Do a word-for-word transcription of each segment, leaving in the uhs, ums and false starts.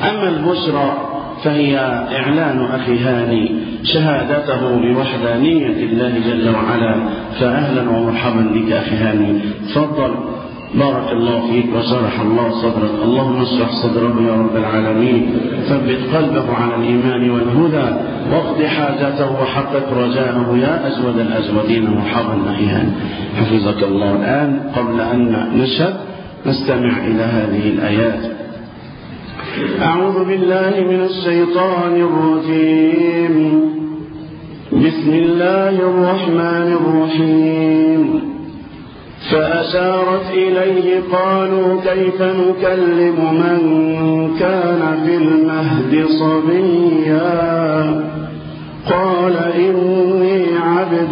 أما البشرى فهي إعلان أخي هاني شهادته بوحدانية الله جل وعلا، فأهلا ومرحبا بك أخي هاني، تفضل، بارك الله فيك وشرح الله صدرك. اللهم اشرح صدره يا رب العالمين، ثبت قلبه على الإيمان والهدى، واقض حاجته وحقق رجاءه يا أجود الأجودين. مرحبا أخي هاني، حفظك الله. الآن قبل أن نشهد نستمع إلى هذه الآيات. أعوذ بالله من الشيطان الرجيم. بسم الله الرحمن الرحيم. فأشارت إليه قالوا كيف نكلم من كان في المهد صبيا قال إني عبد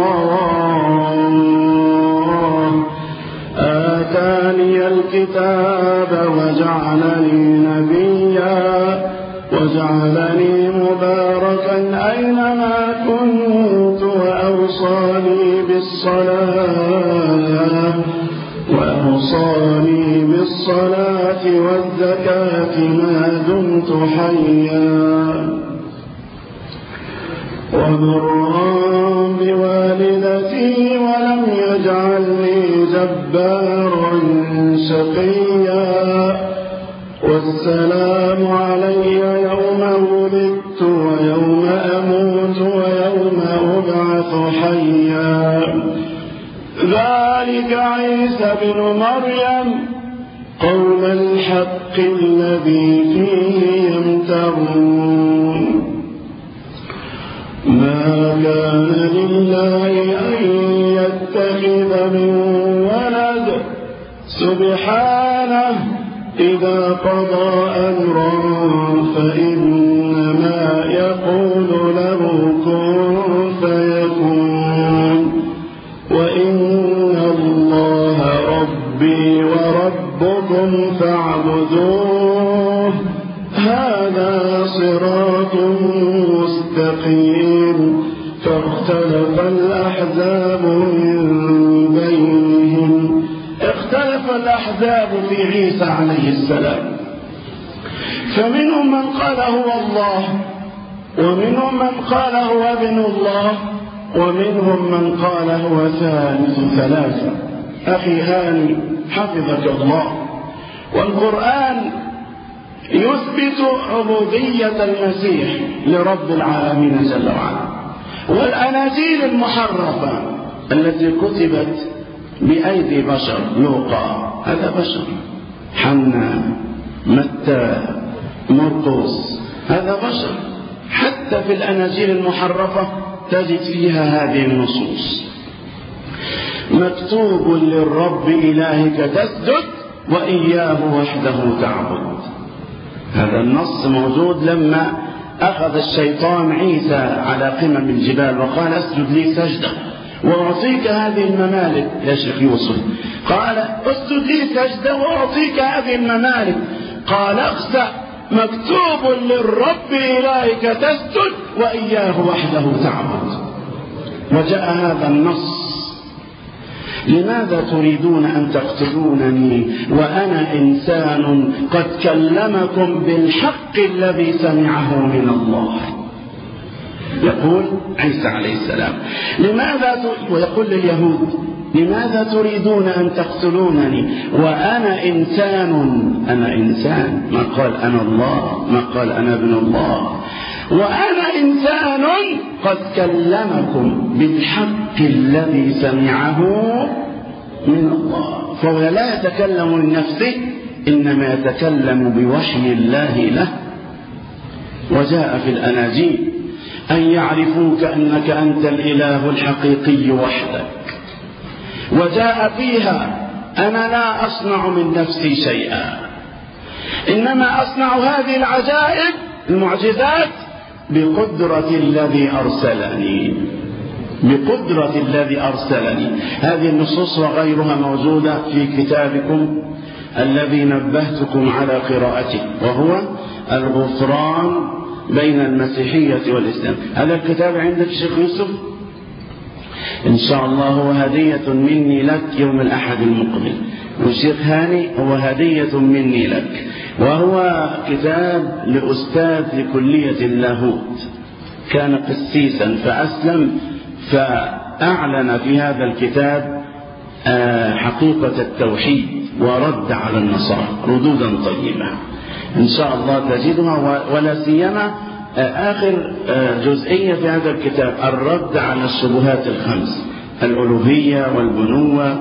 الله آتاني الكتاب وجعلني نبيا وجعلني مباركا أينما كنت وأوصاني بالصلاة وأوصاني بالصلاة والزكاة ما دمت حيا وبرا بوالدتي ولم يجعلني جبارا شقيا والسلام علي يوم ولدت ويوم أموت ويوم أبعث حيا ذلك عيسى بن مريم قول الحق الذي فيه يمترون ما كان لله أن يتخذ من ولد سبحانه إذا قضى أمرا فإنما يقول له كن فيكون وإن الله ربي وربكم فاعبدوه هذا صراط مستقيم فاختلف الأحزاب من بينهم اختلف الأحزاب في عيسى عليه السلام، فمنهم من قال هو الله ومنهم من قال هو ابن الله ومنهم من قال هو ثالث ثلاثة. أخي هاني حفظك الله، والقرآن يثبت عبودية المسيح لرب العالمين جل وعلا، والأناجيل المحرفة التي كتبت بأيدي بشر، لوقا هذا بشر، حنا، متى، مرقس هذا بشر، حتى في الأناجيل المحرفة تجد فيها هذه النصوص: مكتوب للرب إلهك تسجد وإياه وحده تعبد. هذا النص موجود لما أخذ الشيطان عيسى على قمم الجبال وقال اسجد لي سجدة وأعطيك هذه الممالك. يا شيخ يوسف قال اسجد لي سجدة وأعطيك هذه الممالك، قال اخسأ مكتوب للرب إلهك تسجد وإياه وحده تعبد. وجاء هذا النص: لماذا تريدون أن تقتلونني وأنا إنسان قد كلمكم بالحق الذي سمعه من الله؟ يقول عيسى عليه السلام لماذا ت... ويقول لليهود لماذا تريدون أن تقتلونني وأنا إنسان. أنا إنسان، ما قال أنا الله، ما قال أنا ابن الله، وأنا إنسان قد كلمكم بالحق الذي سمعه من الله. فهو لا يتكلم من نفسه، إنما يتكلم بوحي الله له. وجاء في الأناجيل أن يعرفوك أنك أنت الإله الحقيقي وحدك، وجاء فيها أنا لا أصنع من نفسي شيئا، إنما أصنع هذه العجائب المعجزات بقدرة الذي أرسلني، بقدرة الذي أرسلني. هذه النصوص وغيرها موجودة في كتابكم الذي نبهتكم على قراءته، وهو الغفران بين المسيحية والإسلام. هذا الكتاب عندك شيخ يوسف؟ إن شاء الله هو هدية مني لك يوم الأحد المقبل. والشيخ هاني هو هدية مني لك، وهو كتاب لأستاذ لكلية اللاهوت، كان قسيسا فأسلم، فأعلن في هذا الكتاب حقيقة التوحيد ورد على النصارى ردودا طيبة إن شاء الله تجدها. ولا سيما آخر جزئية في هذا الكتاب الرد على الشبهات الخمس: الألوهية والبنوة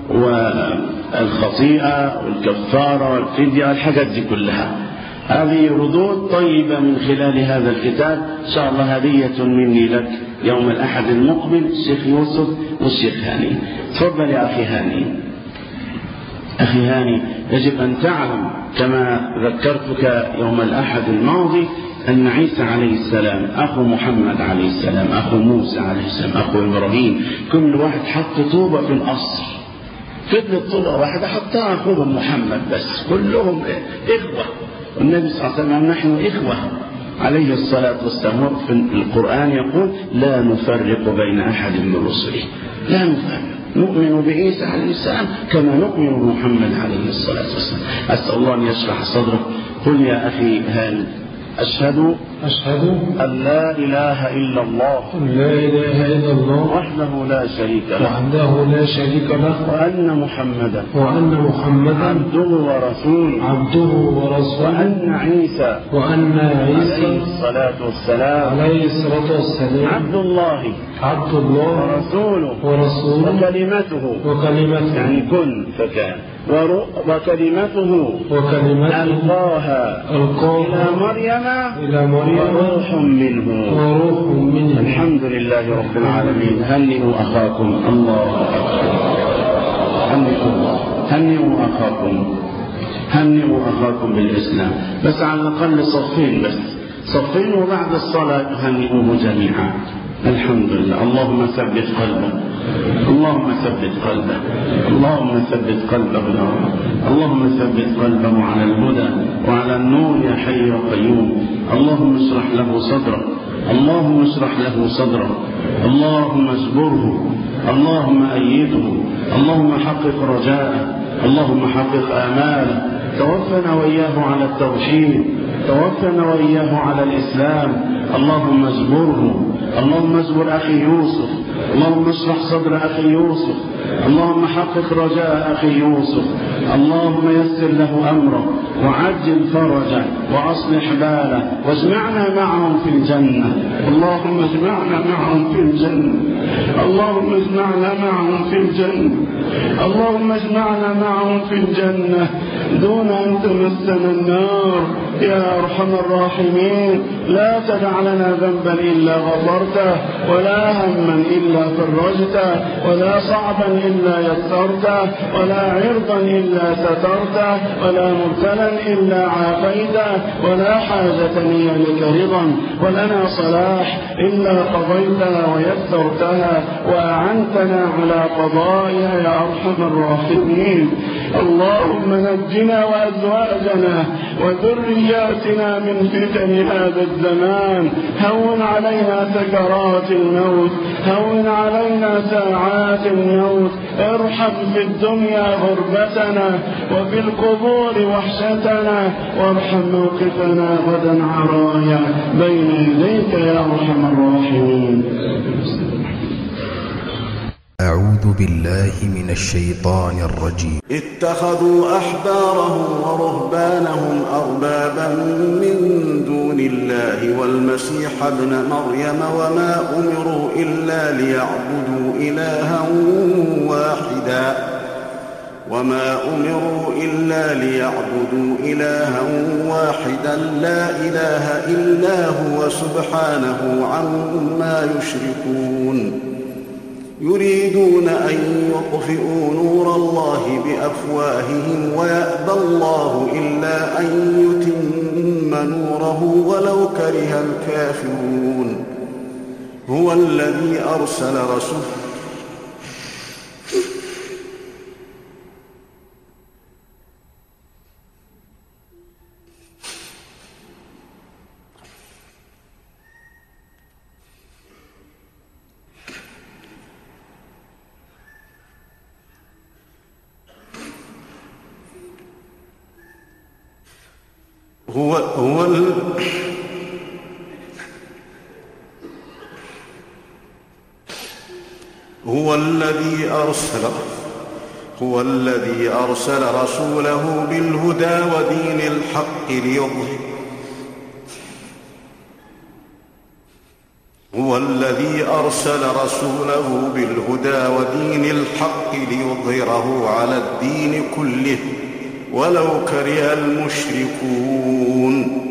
والخطيئة والكفارة والفدية، الحاجات دي كلها. هذه ردود طيبة من خلال هذا الكتاب، إن شاء الله هدية مني لك يوم الأحد المقبل، الشيخ يوسف والشيخ هاني. تفضل يا أخي هاني. أخي هاني، يجب أن تعلم كما ذكرتك يوم الأحد الماضي أن عيسى عليه السلام أخو محمد عليه السلام، أخو موسى عليه السلام، أخو إبراهيم، كل واحد حط طوبة في القصر، فضلت طوبة واحدة حطها أخوهم محمد، بس كلهم إخوة. والنبي صلى الله عليه وسلم نحن إخوة عليه الصلاة والسلام. في القرآن يقول لا نفرق بين أحد من رسله، لا نفرق، نؤمن بعيسى عليه السلام كما نؤمن بمحمد عليه الصلاة والسلام. أسأل الله أن يشرح صدرك. قل يا أخي هاني: أشهد أشهد أن لا إله إلا الله لا إله إلا الله وحده لا شريك له وحده لا شريك له وأن محمدا وأن محمدا عبده ورسوله عبده ورسوله وأن عيسى وأن عيسى عليه الصلاة والسلام عليه الصلاة والسلام عبد الله عبد الله ورسوله ورسوله وكلمته وكلمته يعني كن فكان وكلمته وكلمته ألقاها ألقاها إلى مريم إلى مريم وروح منه وروح منه. الحمد لله رب العالمين. هنئوا أخاكم. الله هنئوا هنئوا أخاكم هنئوا أخاكم بالإسلام، بس على الأقل صفين، بس صفين، وبعد الصلاة هنئوه جميعا. الحمد لله. اللهم ثبت قلبه، اللهم ثبت قلبه، اللهم ثبت قلبه يا رب، اللهم ثبت قلبه على الهدى وعلى النور يا حي يا قيوم. اللهم اشرح له صدره، اللهم اشرح له صدره، اللهم اجبره، اللهم أيده، اللهم حقق رجاءه، اللهم حقق آماله. توفنا وإياه على التوحيد، توفنا وإياه على الإسلام. اللهم اجبره، اللهم اجبر أخي يوسف، اللهم اشرح صدر أخي يوسف، اللهم حقق رجاء أخي يوسف، اللهم يسر له أمره وعجل فرجه وأصلح باله، واجمعنا معهم في الجنة. اللهم اجمعنا معهم في الجنة، اللهم اجمعنا معهم في الجنة، اللهم اجمعنا معهم في الجنة دون أن تمسنا النار يا أرحم الراحمين. لا تدع لنا ذنبا إلا غفرته، ولا هما إلا فرجته، ولا صعبا إلا يسرته، ولا عرضا إلا سترته، ولا مبتلا إلا عافيته، ولا حاجة هي لك رضا ولنا صلاح إلا قضيتها ويسرتها وأعنتنا على قضائها يا أرحم الراحمين. اللهم نجنا وأزواجنا وذرياتنا من فتن هذا الزمان، هون علينا سكرات الموت، هون علينا ساعات الموت، ارحم في الدنيا غربتنا وفي القبور وحشتنا، وارحم موقفنا غدا عرايا بين يديك يا أرحم الراحمين. أعوذ بالله من الشيطان الرجيم. اتخذوا أحبارهم ورهبانهم أربابا من دون الله والمسيح ابن مريم وما أمروا إلا ليعبدوا إلها واحدا وما أمروا إلا ليعبدوا إلها واحدا لا إله إلا هو سبحانه عما يشركون. يريدون أن يطفئوا نور الله بأفواههم ويأبى الله إلا أن يتم نوره ولو كره الكافرون. هو الذي أرسل رسوله هو هو ال... هو الذي أرسل هو الذي أرسل رسوله بالهدى ودين الحق ليظهر هو الذي أرسل رسوله بالهدى ودين الحق ليظهره على الدين كله ولو كره المشركون